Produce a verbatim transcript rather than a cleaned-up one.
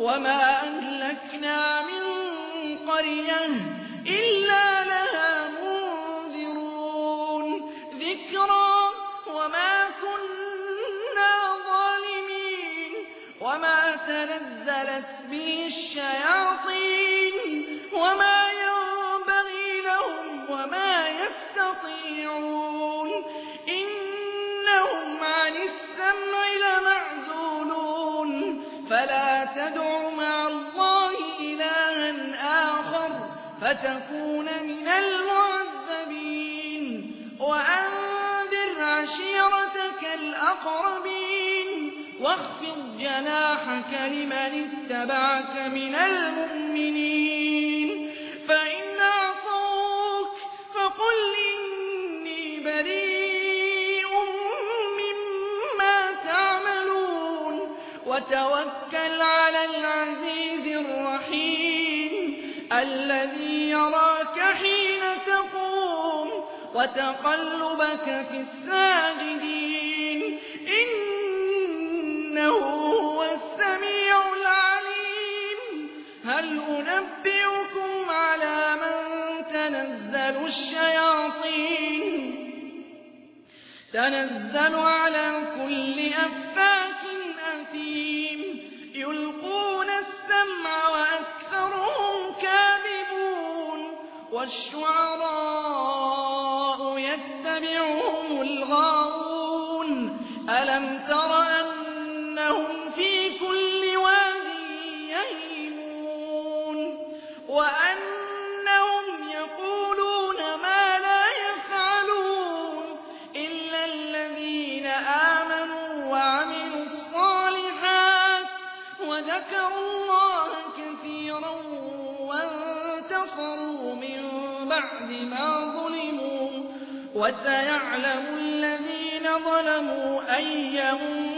وما أهلكنا من قرية إلا لها منذرون ذكرى وما كنا ظالمين وما تنزلت به الشياطين وما ينبغي لهم وما يستطيعون إنهم عن السمع لمعزولون فلا تدع مع الله إلها آخر فتكون من المعذبين وأنذر عشيرتك الأقربين واخفض جناحك لمن اتبعك من المؤمنين فإن عصوك فقل إني بريء مما تعملون وتوكل على العزيز الرحيم الذي يراك حين تقوم وتقلبك في الساجدين إنه هو السميع العليم هل أنبئكم على من تنزل الشياطين تنزل على كل أفاك أثيم يلقون السمع وأكثرهم كاذبون والشعراء يتبعهم الغاوون ألم تر أنهم في كل واد يهيمون وأنهم يقولون ما لا يفعلون إلا الذين آمنوا وعملوا الصالحات وذكروا الله كثيرا وانتصروا من بعد ما ظلموا وسيعلم الذين ظلموا أي